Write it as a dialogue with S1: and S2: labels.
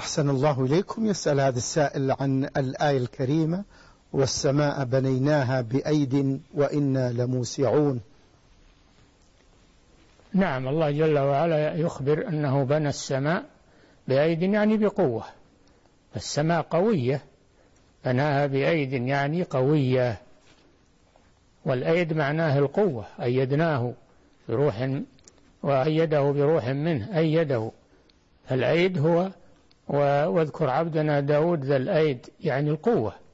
S1: أحسن الله إليكم. يسأل هذا السائل عن الآية الكريمة: والسماء بنيناها بأيد وإنا لموسعون.
S2: نعم، الله جل وعلا يخبر أنه بنى السماء بأيد يعني بقوة، السماء قوية، بناها بأيد يعني قوية، والأيد معناه القوة، أيدناه بروح وأيده بروح منه، أيده. الأيد هو واذكر عبدنا داود ذا الأيد يعني القوة.